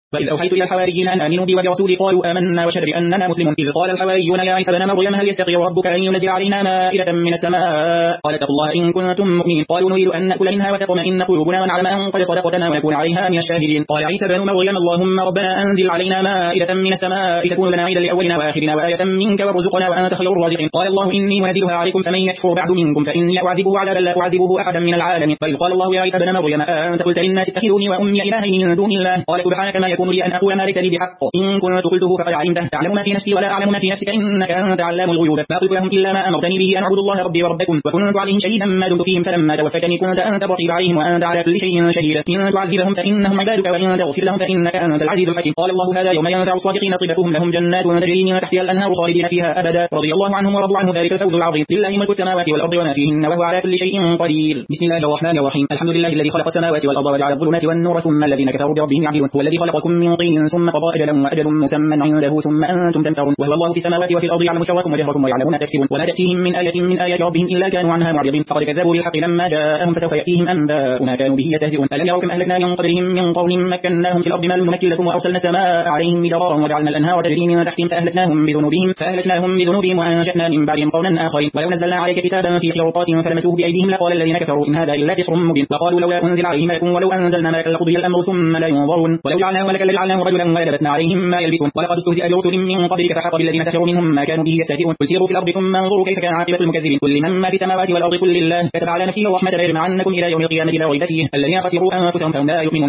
وإذ أوحيت إلى الحواريين أن آمنوا بي وبرسولي قالوا آمنا واشهد بأننا مسلمون. إذ قال الحواريون يا عيسى ابن مريم هل يستطيع ربك أن ينزل علينا مائدة من السماء؟ قال اتقوا الله إن كنتم مؤمنين. قالوا نريد أن نأكل منها وتطمئن قلوبنا ونعلم أن قد صدقتنا ونكون عليها من الشاهدين. قال عيسى ابن مريم اللهم ربنا أنزل علينا مائدة من السماء تكون لنا عيدا لأولنا وآخرنا وآية منك وارزقنا وأنت خير الرازقين. قال الله إني منزلها عليكم فمن يكفر بعد منكم فإني أعذبه عذابا لا أعذبه أحدا من العالمين. وإذ قال الله يا عيسى ابن مريم أنت قلت للناس اتخذوني وأمي إلهين من دون الله؟ قال سبحانك ما يكون لي أن أقول ما ليس لي بحق إن كنت قلته فقد علمته تعلم ما في نفسي ولا أعلم ما في نفسك إنك أنت علام الغيوب. ما قلت لهم إلا ما أمرتني به أن أعبد الله ربي وربكم وكنت عليهم شهيدا ما دمت فيهم فلما توفيتني كنت أنت الرقيب عليهم وأنت على كل شيء شهيد. إن تعذبهم فإنهم عبادك وإن تغفر لهم فإنك أنت العزيز الحكيم. قال الله هذا يوم ينفع الصادقين صدقهم لهم جنات تجري من تحتها الأنهار خالدين فيها أبدا رضي الله عنهم ورضوا عنه ذلك الفوز العظيم. لله ملك السماوات والأرض وما فيهن وهو على كل شيء قدير. بسم الله الرحمن الرحيم. الحمد لله الذي خلق السماوات والأرض وجعل الظلمات والنور ثم الذين كفروا بربهم يعدلون. هو الذي خلقكم من طين ثم قضى أجلا وأجل مسمى عنده ثم أنتم تمترون. وهو الله في السماوات وفي الأرض يعلم سركم وجهركم ويعلم ما تكسبون. ولا تأتيهم من آية من آيات ربهم إلا كانوا عنها معرضين. فقد كذبوا بالحق لما جاءهم فسوف يأتيهم أنباء ما كانوا به يستهزئون. ألم يروا كم أهلكنا من قبلهم من قوم مكناهم في الأرض ما لم نمكن لكم وأرسلنا السماء عليهم مدرارا وجعلنا الأنهار تجري من تحتهم فأهلكناهم بذنوبهم وأنشأنا من بعدهم قوما آخرين. ولو نزلنا عليك كتابا في قرطاس فلمسوه بأيديهم لقال الذين كفروا إن هذا إلا سحر مبين. وقالوا لولا أنزل عليه ملك ولو أنزلنا ملكا لقضي الأمر ثم لا ينظرون. ولو جعلناه ملكا لجعلناه رجلا ولبسنا عليهم ما يلبسون. ولقد استهزئ برسل من قبلك فحق بالذين سخروا منهم ما كانوا به يستهزئون. قل سيروا في الأرض ثم انظروا كيف كان عاقبة المكذبين. قل لمن ما في السماوات والأرض قل لله كتب على نفسه الرحمة لا يجمعنكم إلى يوم القيامة لا ريب فيه الذين خسروا أنفسهم فهم لا يؤمنون.